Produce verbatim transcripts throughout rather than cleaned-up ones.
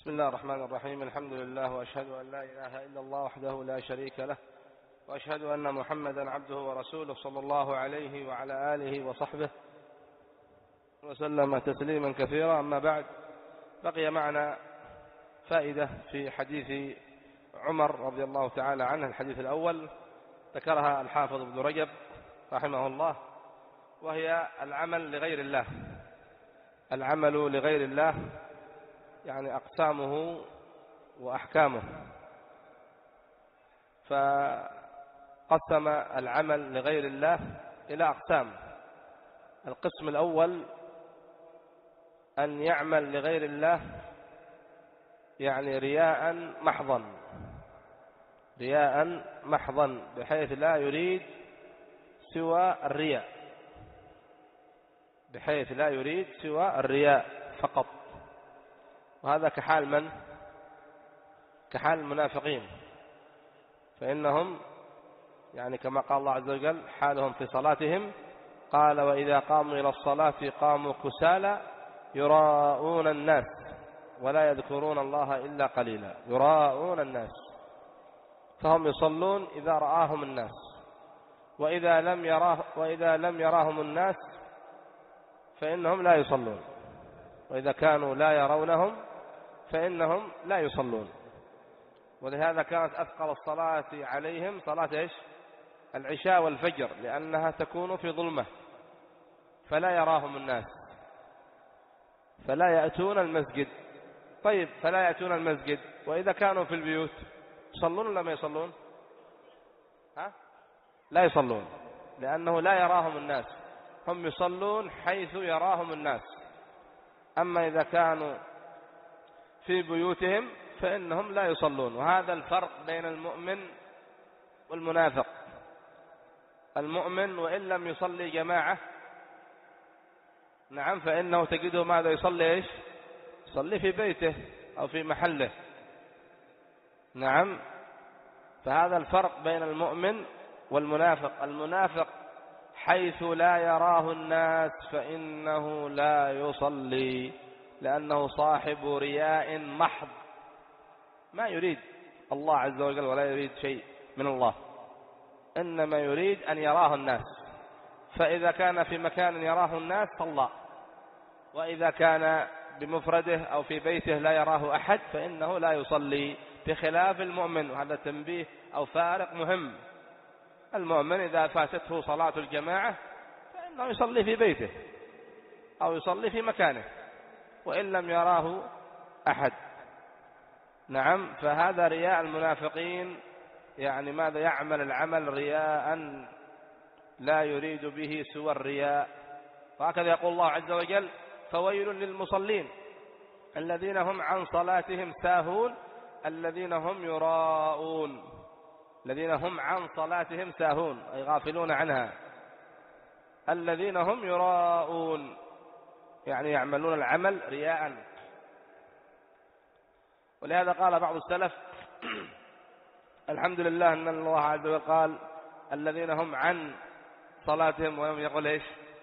بسم الله الرحمن الرحيم. الحمد لله، وأشهد أن لا إله إلا الله وحده لا شريك له، وأشهد أن محمدا عبده ورسوله صلى الله عليه وعلى آله وصحبه وسلم تسليما كثيرا. أما بعد، بقي معنا فائدة في حديث عمر رضي الله تعالى عنه. الحديث الأول ذكرها الحافظ ابن رجب رحمه الله، وهي العمل لغير الله. العمل لغير الله يعني أقسامه وأحكامه. فقسم العمل لغير الله إلى أقسام. القسم الأول أن يعمل لغير الله يعني رياء محضا، رياء محضا بحيث لا يريد سوى الرياء، بحيث لا يريد سوى الرياء فقط. وهذا كحال من؟ كحال المنافقين، فإنهم يعني كما قال الله عز وجل حالهم في صلاتهم، قال وإذا قاموا إلى الصلاة قاموا كسالى يراءون الناس ولا يذكرون الله إلا قليلا. يراءون الناس، فهم يصلون إذا رآهم الناس، وإذا لم يراه وإذا لم يراهم الناس فإنهم لا يصلون، وإذا كانوا لا يرونهم فإنهم لا يصلون. ولهذا كانت أثقل الصلاة عليهم صلاة إيش؟ العشاء والفجر، لأنها تكون في ظلمة فلا يراهم الناس، فلا يأتون المسجد. طيب، فلا يأتون المسجد، وإذا كانوا في البيوت يصلون ولا ما يصلون؟ ها؟ لا يصلون، لأنه لا يراهم الناس. هم يصلون حيث يراهم الناس. أما إذا كانوا في بيوتهم فإنهم لا يصلون. وهذا الفرق بين المؤمن والمنافق. المؤمن وإن لم يصلي جماعة، نعم، فإنه تجده ماذا يصلي؟ إيش؟ يصلي في بيته أو في محله، نعم. فهذا الفرق بين المؤمن والمنافق. المنافق حيث لا يراه الناس فإنه لا يصلي، لأنه صاحب رياء محض، ما يريد الله عز وجل ولا يريد شيء من الله، إنما يريد أن يراه الناس. فإذا كان في مكان يراه الناس صلى، وإذا كان بمفرده أو في بيته لا يراه أحد فإنه لا يصلي، بخلاف المؤمن. وهذا تنبيه أو فارق مهم. المؤمن إذا فاتته صلاة الجماعة فإنه يصلي في بيته أو يصلي في مكانه وإن لم يراه أحد، نعم. فهذا رياء المنافقين، يعني ماذا؟ يعمل العمل رياء لا يريد به سوى الرياء. وهكذا يقول الله عز وجل فويل للمصلين الذين هم عن صلاتهم ساهون الذين هم يراءون. الذين هم عن صلاتهم ساهون أي غافلون عنها. الذين هم يراءون يعني يعملون العمل رياء. ولهذا قال بعض السلف الحمد لله أن الله عز وجل قال الذين هم عن صلاتهم، ولم يقل إيش؟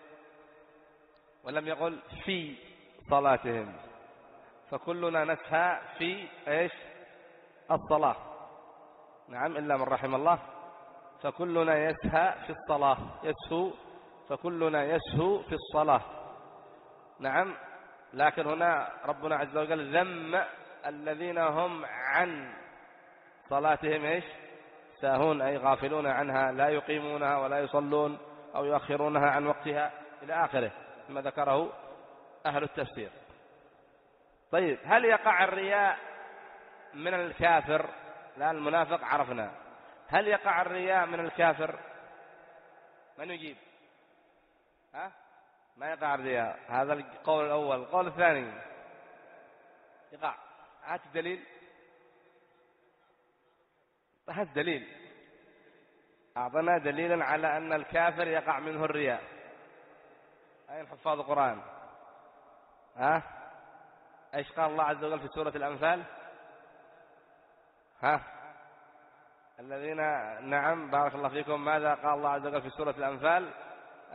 ولم يقل في صلاتهم. فكلنا نسهى في إيش؟ الصلاة، نعم، إلا من رحم الله. فكلنا يسهى في الصلاة، يسهو، فكلنا يسهو في الصلاة، نعم. لكن هنا ربنا عز وجل ذم الذين هم عن صلاتهم إيش؟ ساهون أي غافلون عنها، لا يقيمونها ولا يصلون أو يؤخرونها عن وقتها إلى آخره ما ذكره أهل التفسير. طيب، هل يقع الرياء من الكافر؟ لا، المنافق عرفنا. هل يقع الرياء من الكافر؟ من يجيب؟ ها؟ ما يقع الرياء. هذا القول الأول. القول الثاني يقع. هات الدليل، هات دليل، أعطنا دليلا على أن الكافر يقع منه الرياء. أين حفاظ القرآن؟ ها؟ إيش قال الله عز وجل في سورة الأنفال؟ ها؟ الذين، نعم، بارك الله فيكم. ماذا قال الله عز وجل في سورة الأنفال؟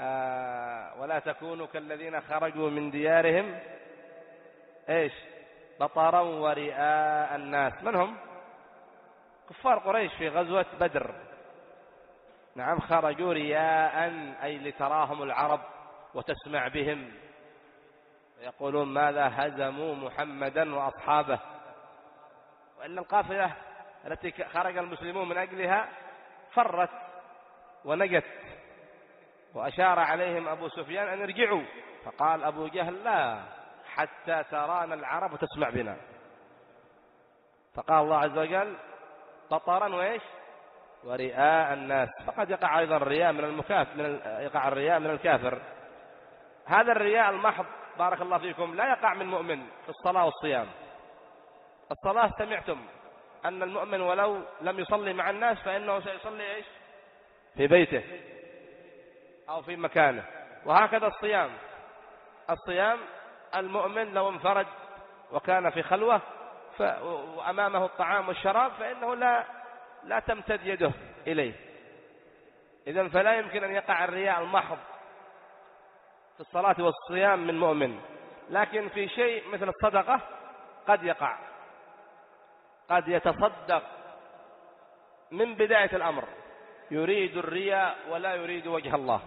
آه ولا تكونوا كالذين خرجوا من ديارهم إيش؟ بطرا ورئاء الناس. من هم؟ كفار قريش في غزوة بدر. نعم، خرجوا رياء أي لتراهم العرب وتسمع بهم، يقولون ماذا هزموا محمدا وأصحابه، وإن القافلة التي خرج المسلمون من أجلها فرت ونجت. وأشار عليهم أبو سفيان أن يرجعوا، فقال أبو جهل لا حتى ترانا العرب وتسمع بنا. فقال الله عز وجل بطرا وإيش ورئاء الناس. فقد يقع أيضا الرياء من المكافر، من يقع الرياء من الكافر. هذا الرياء المحض بارك الله فيكم لا يقع من مؤمن في الصلاة والصيام. الصلاة سمعتم أن المؤمن ولو لم يصلي مع الناس فإنه سيصلي إيش في بيته أو في مكانه. وهكذا الصيام، الصيام المؤمن لو انفرد وكان في خلوة وأمامه الطعام والشراب فإنه لا لا تمتد يده إليه. إذن فلا يمكن أن يقع الرياء المحض في الصلاة والصيام من مؤمن. لكن في شيء مثل الصدقة قد يقع، قد يتصدق من بداية الأمر يريد الرياء ولا يريد وجه الله،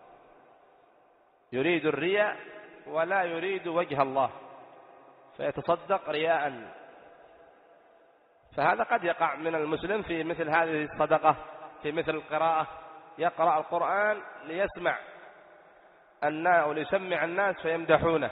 يريد الرياء ولا يريد وجه الله فيتصدق رياء. فهذا قد يقع من المسلم في مثل هذه الصدقة، في مثل القراءة، يقرأ القرآن ليسمع الناس وليسمع الناس فيمدحونه.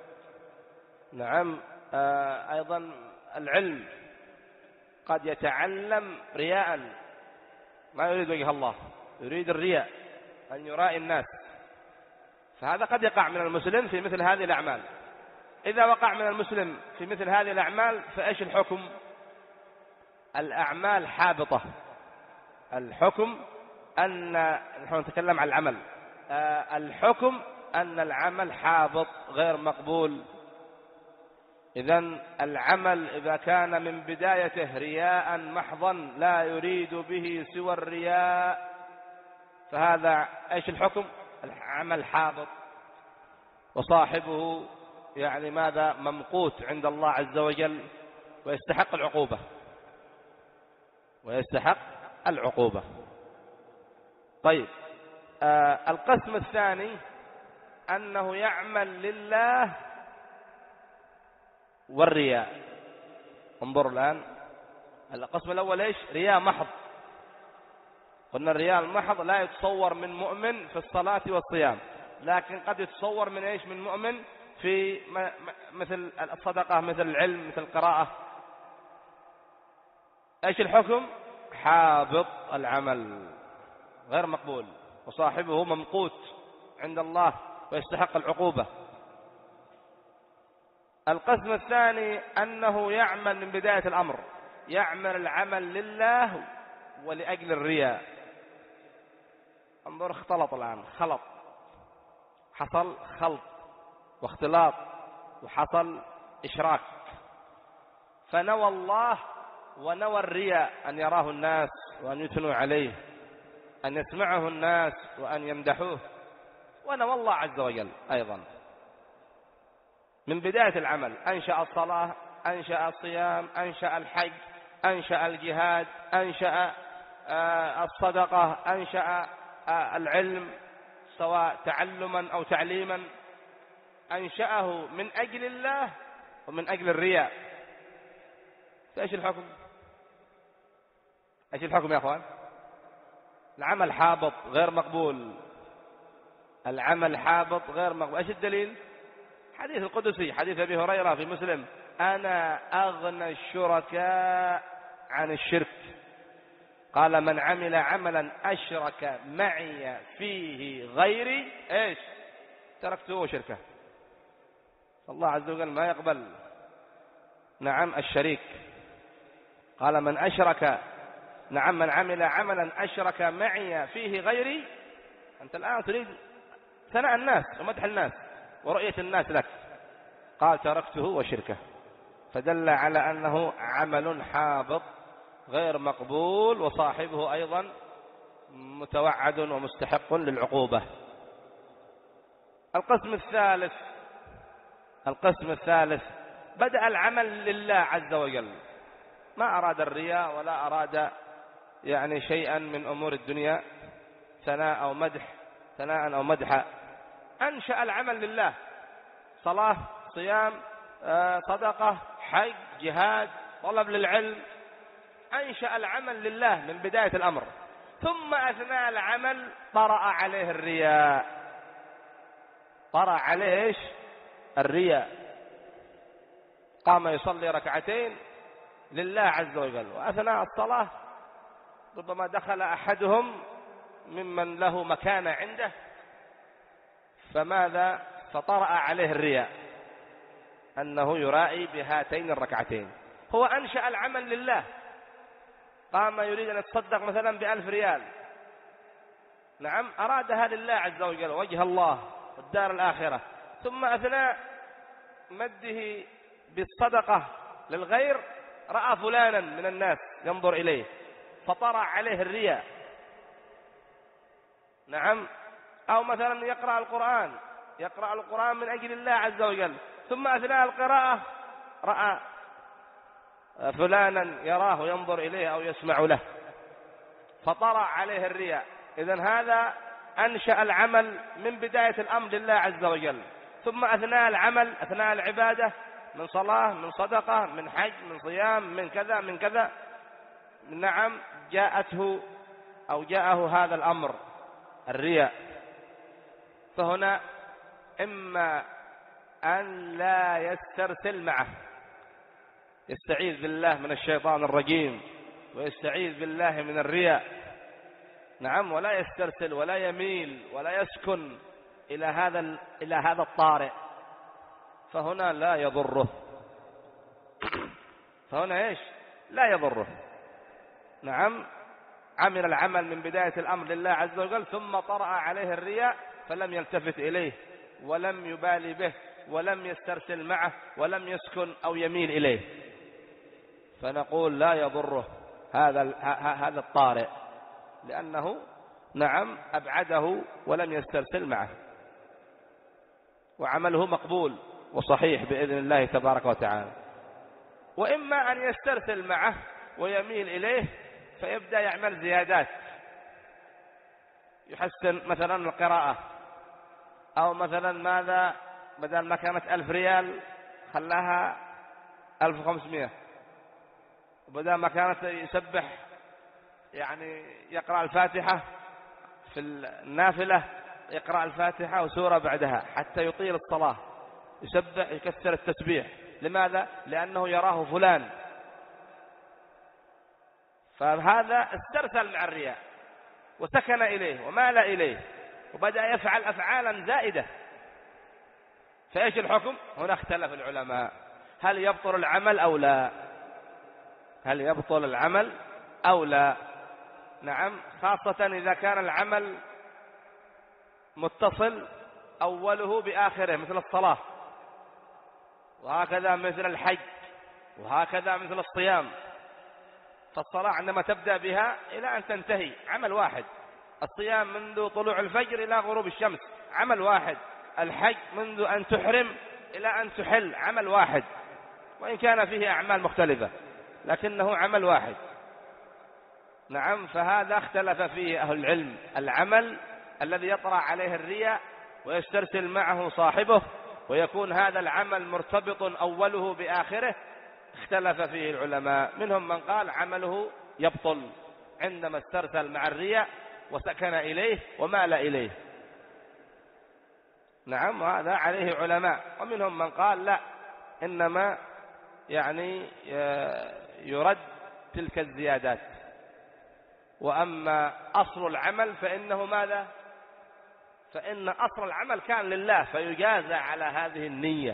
نعم، آه أيضا العلم قد يتعلم رياء ما يريد وجه الله، يريد الرياء أن يرائي الناس، فهذا قد يقع من المسلم في مثل هذه الأعمال. إذا وقع من المسلم في مثل هذه الأعمال فإيش الحكم؟ الأعمال حابطة. الحكم أن نحن نتكلم عن العمل، آه الحكم أن العمل حابط غير مقبول. إذن العمل إذا كان من بدايته رياء محضا لا يريد به سوى الرياء فهذا إيش الحكم؟ العمل حابط، وصاحبه يعني ماذا؟ ممقوت عند الله عز وجل ويستحق العقوبة، ويستحق العقوبة. طيب، آه القسم الثاني أنه يعمل لله والرياء. انظروا الآن، القسم الأول إيش؟ رياء محض. قلنا الرياء المحض لا يتصور من مؤمن في الصلاة والصيام، لكن قد يتصور من إيش؟ من مؤمن في مثل الصدقة، مثل العلم، مثل القراءة. إيش الحكم؟ حابط العمل غير مقبول وصاحبه ممقوت عند الله ويستحق العقوبة. القسم الثاني أنه يعمل من بداية الأمر، يعمل العمل لله ولأجل الرياء. انظر، اختلط الآن، خلط، حصل خلط واختلاط وحصل إشراك، فنوى الله ونوى الرياء أن يراه الناس وأن يثنوا عليه، أن يسمعه الناس وأن يمدحوه، ونوى الله عز وجل أيضا من بداية العمل. أنشأ الصلاة، أنشأ الصيام، أنشأ الحج، أنشأ الجهاد، أنشأ الصدقة، أنشأ العلم سواء تعلما أو تعليما، أنشأه من أجل الله ومن أجل الرياء. فإيش الحكم؟ إيش الحكم يا أخوان؟ العمل حابط غير مقبول، العمل حابط غير مقبول. إيش الدليل؟ حديث القدسي، حديث أبي هريرة في مسلم: أنا أغنى الشركاء عن الشرك، قال من عمل عملا أشرك معي فيه غيري إيش تركته وشركه. الله عز وجل ما يقبل نعم الشريك. قال من أشرك، نعم من عمل عملا أشرك معي فيه غيري. أنت الآن تريد ثناء الناس ومدح الناس ورؤية الناس لك، قال تركته وشركه، فدل على أنه عمل حابط غير مقبول وصاحبه أيضا متوعد ومستحق للعقوبة. القسم الثالث القسم الثالث بدأ العمل لله عز وجل، ما أراد الرياء ولا أراد يعني شيئا من أمور الدنيا، ثناء أو مدح، ثناء أو مدحا، أنشأ العمل لله، صلاة، صيام، صدقة، حج، جهاد، طلب للعلم، أنشأ العمل لله من بداية الأمر. ثم أثناء العمل طرأ عليه الرياء، طرأ عليه إيش؟ الرياء. قام يصلي ركعتين لله عز وجل، وأثناء الصلاة ربما دخل أحدهم ممن له مكانة عنده، فماذا؟ فطرأ عليه الرياء أنه يرائي بهاتين الركعتين. هو أنشأ العمل لله، قام يريد أن يتصدق مثلا بألف ريال، نعم، أرادها لله عز وجل، وجه الله والدار الآخرة، ثم أثناء مده بالصدقة للغير رأى فلانا من الناس ينظر إليه فطرأ عليه الرياء، نعم. أو مثلا يقرأ القرآن، يقرأ القرآن من أجل الله عز وجل، ثم أثناء القراءة رأى فلانا يراه ينظر إليه أو يسمع له فطرأ عليه الرياء. إذن هذا أنشأ العمل من بداية الأمر لله عز وجل، ثم أثناء العمل، أثناء العبادة، من صلاة، من صدقة، من حج، من صيام، من كذا من كذا، نعم، جاءته أو جاءه هذا الأمر الرياء. فهنا إما أن لا يسترسل معه، يستعيذ بالله من الشيطان الرجيم ويستعيذ بالله من الرياء، نعم، ولا يسترسل ولا يميل ولا يسكن إلى هذا إلى هذا الطارئ، فهنا لا يضره، فهنا إيش؟ لا يضره، نعم. عمل العمل من بداية الأمر لله عز وجل، ثم طرأ عليه الرياء فلم يلتفت إليه ولم يبالي به ولم يسترسل معه ولم يسكن أو يميل إليه، فنقول لا يضره هذا هذا الطارئ، لأنه نعم أبعده ولم يسترسل معه، وعمله مقبول وصحيح بإذن الله تبارك وتعالى. وإما أن يسترسل معه ويميل إليه فيبدأ يعمل زيادات، يحسن مثلا القراءة، أو مثلا ماذا، بدل ما كانت ألف ريال خلاها ألف وخمسمائة، وبدل ما كانت يسبح يعني يقرأ الفاتحة في النافلة يقرأ الفاتحة وسورة بعدها حتى يطيل الصلاة، يسبح يكثر التسبيح. لماذا؟ لأنه يراه فلان، فهذا استرسل مع الرياء وسكن إليه ومال إليه وبدأ يفعل أفعالا زائدة، فإيش الحكم؟ هنا اختلف العلماء، هل يبطل العمل أو لا؟ هل يبطل العمل أو لا؟ نعم، خاصة إذا كان العمل متصل أوله بآخره مثل الصلاة، وهكذا مثل الحج، وهكذا مثل الصيام. فالصلاة عندما تبدأ بها إلى أن تنتهي عمل واحد، الصيام منذ طلوع الفجر إلى غروب الشمس عمل واحد، الحج منذ أن تحرم إلى أن تحل عمل واحد، وإن كان فيه أعمال مختلفة لكنه عمل واحد، نعم. فهذا اختلف فيه أهل العلم، العمل الذي يطرأ عليه الرياء ويسترسل معه صاحبه ويكون هذا العمل مرتبط أوله بآخره، اختلف فيه العلماء، منهم من قال عمله يبطل عندما استرسل مع الرياء وسكن إليه ومال إليه، نعم، وهذا عليه علماء. ومنهم من قال لا، إنما يعني يرد تلك الزيادات، وأما أصل العمل فإنه ماذا؟ فإن أصل العمل كان لله فيجازى على هذه النية،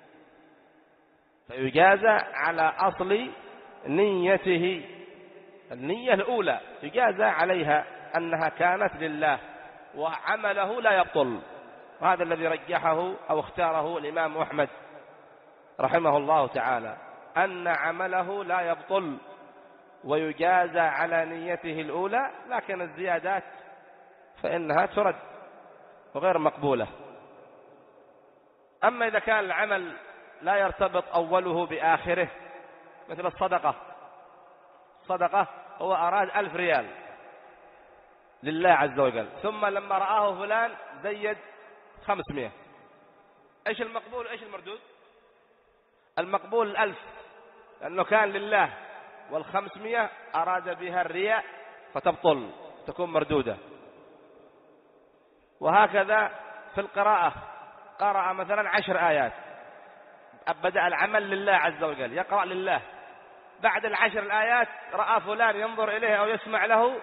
فيجازى على أصل نيته، النية الأولى يجازى عليها أنها كانت لله، وعمله لا يبطل. وهذا الذي رجحه أو اختاره الإمام أحمد رحمه الله تعالى، أن عمله لا يبطل ويجازى على نيته الأولى، لكن الزيادات فإنها ترد وغير مقبولة. أما إذا كان العمل لا يرتبط أوله بآخره، مثل الصدقة. الصدقة هو أراد ألف ريال لله عز وجل، ثم لما رآه فلان زيد خمسمائة. إيش المقبول وإيش المردود؟ المقبول الألف، لأنه كان لله، والخمسمائة أراد بها الرياء فتبطل، تكون مردودة. وهكذا في القراءة، قرأ مثلا عشر آيات، بدأ العمل لله عز وجل، يقرأ لله. بعد العشر الآيات رأى فلان ينظر إليه أو يسمع له،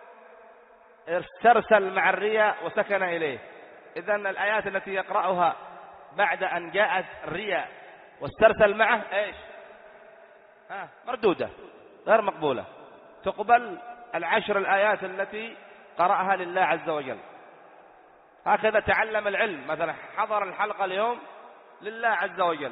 استرسل مع الرياء وسكن إليه. إذن الآيات التي يقرأها بعد أن جاءت الرياء واسترسل معه إيش؟ ها مردودة، غير مقبولة. تقبل العشر الآيات التي قرأها لله عز وجل. هكذا تعلم العلم، مثلا حضر الحلقة اليوم لله عز وجل،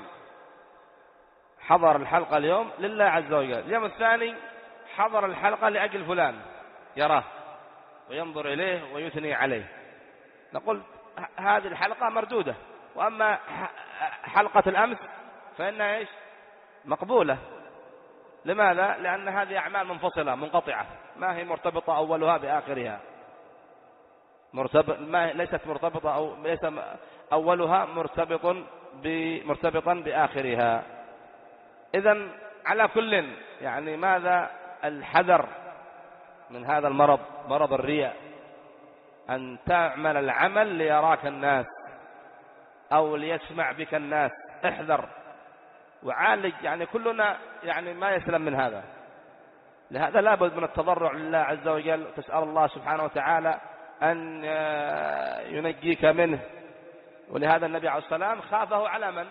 حضر الحلقة اليوم لله عز وجل. اليوم الثاني حضر الحلقة لأجل فلان، يراه وينظر إليه ويثني عليه، نقول هذه الحلقة مردودة. وأما حلقة الأمس فإنها إيش؟ مقبولة. لماذا؟ لأن هذه أعمال منفصلة منقطعة، ما هي مرتبطة أولها بآخرها، مرتبط ما ليست مرتبطة أو ليس أولها مرتبط مرتبطا بآخرها. إذن على كل يعني ماذا الحذر من هذا المرض، مرض الرياء، أن تعمل العمل ليراك الناس أو ليسمع بك الناس. احذر وعالج، يعني كلنا يعني ما يسلم من هذا. لهذا لابد من التضرع لله عز وجل، تسأل الله سبحانه وتعالى أن ينجيك منه. ولهذا النبي عليه الصلاة والسلام خافه على من؟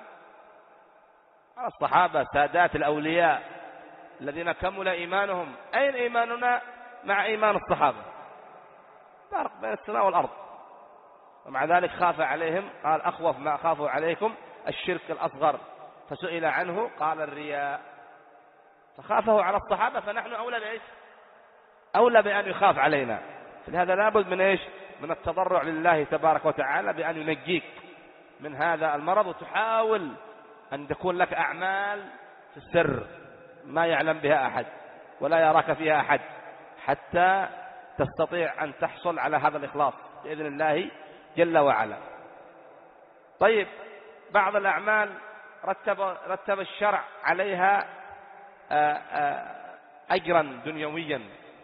على الصحابة سادات الأولياء الذين كمل إيمانهم. أين إيماننا مع إيمان الصحابة؟ فرق بين السماء والأرض. ومع ذلك خاف عليهم، قال أخوف ما أخافوا عليكم الشرك الأصغر، فسئل عنه قال الرياء. فخافه على الصحابة، فنحن أولى بإيش؟ أولى بأن يخاف علينا. فلهذا لابد من إيش؟ من التضرع لله تبارك وتعالى بأن ينجيك من هذا المرض، وتحاول أن تكون لك أعمال في السر ما يعلم بها أحد ولا يراك فيها أحد، حتى تستطيع أن تحصل على هذا الإخلاص بإذن الله جل وعلا. طيب، بعض الأعمال رتب, رتب الشرع عليها أجرا دنيويا،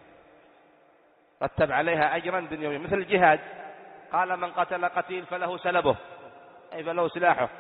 رتب عليها أجرا دنيويا، مثل الجهاد. قال من قتل قتيل فله سلبه، أي فله سلاحه.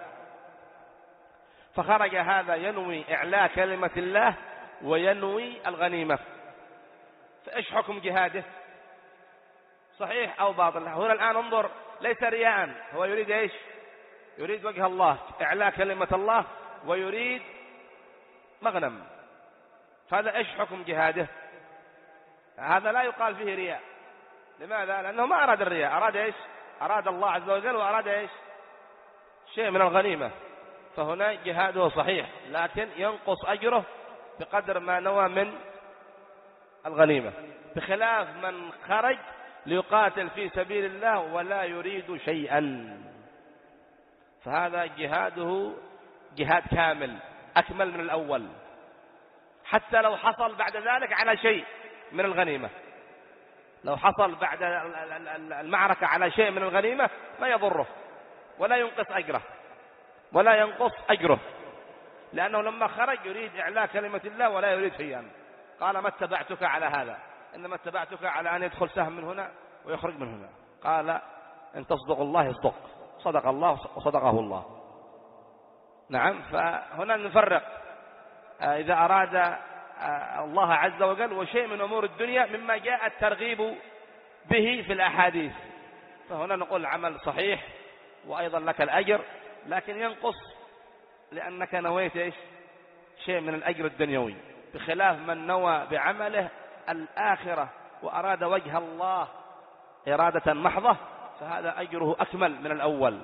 فخرج هذا ينوي إعلاء كلمة الله وينوي الغنيمة، فإيش حكم جهاده؟ صحيح أو باطل؟ هنا الآن انظر، ليس رياء، هو يريد إيش؟ يريد وجه الله، إعلاء كلمة الله، ويريد مغنم. فهذا إيش حكم جهاده؟ هذا لا يقال فيه رياء. لماذا؟ لأنه ما أراد الرياء، أراد إيش؟ أراد الله عز وجل، وأراد إيش؟ شيء من الغنيمة. فهنا جهاده صحيح، لكن ينقص أجره بقدر ما نوى من الغنيمة، بخلاف من خرج ليقاتل في سبيل الله ولا يريد شيئا، فهذا جهاده جهاد كامل أكمل من الأول، حتى لو حصل بعد ذلك على شيء من الغنيمة. لو حصل بعد المعركة على شيء من الغنيمة ما يضره ولا ينقص أجره ولا ينقص أجره، لأنه لما خرج يريد إعلاء كلمة الله ولا يريد شيئا. قال ما اتبعتك على هذا، إنما اتبعتك على أن يدخل سهم من هنا ويخرج من هنا. قال إن تصدق الله يصدق، صدق الله وصدقه الله. نعم. فهنا نفرق إذا أراد الله عز وجل وشيء من أمور الدنيا مما جاء الترغيب به في الأحاديث، فهنا نقول العمل صحيح وأيضا لك الأجر، لكن ينقص لأنك نويت إيش؟ شيء من الأجر الدنيوي، بخلاف من نوى بعمله الآخرة وأراد وجه الله إرادة محضة، فهذا أجره أكمل من الأول.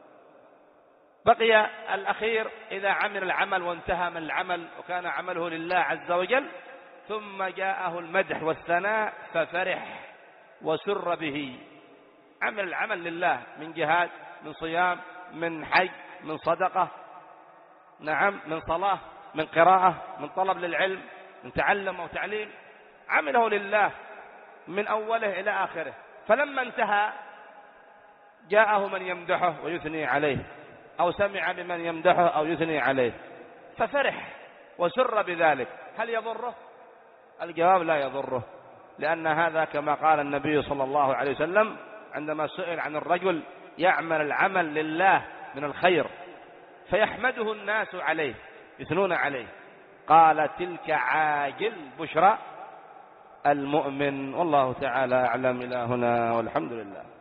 بقي الأخير إذا عمل العمل وانتهى من العمل وكان عمله لله عز وجل، ثم جاءه المدح والثناء ففرح وسر به. عمل العمل لله من جهاد، من صيام، من حج، من صدقة، نعم، من صلاة، من قراءة، من طلب للعلم، من تعلم أو تعليم، عمله لله من أوله إلى آخره. فلما انتهى جاءه من يمدحه ويثني عليه، أو سمع بمن يمدحه أو يثني عليه ففرح وسر بذلك، هل يضره؟ الجواب لا يضره، لأن هذا كما قال النبي صلى الله عليه وسلم عندما سئل عن الرجل يعمل العمل لله من الخير فيحمده الناس عليه، يثنون عليه، قال تلك عاجل بشرى المؤمن. والله تعالى أعلم. إلى هنا والحمد لله.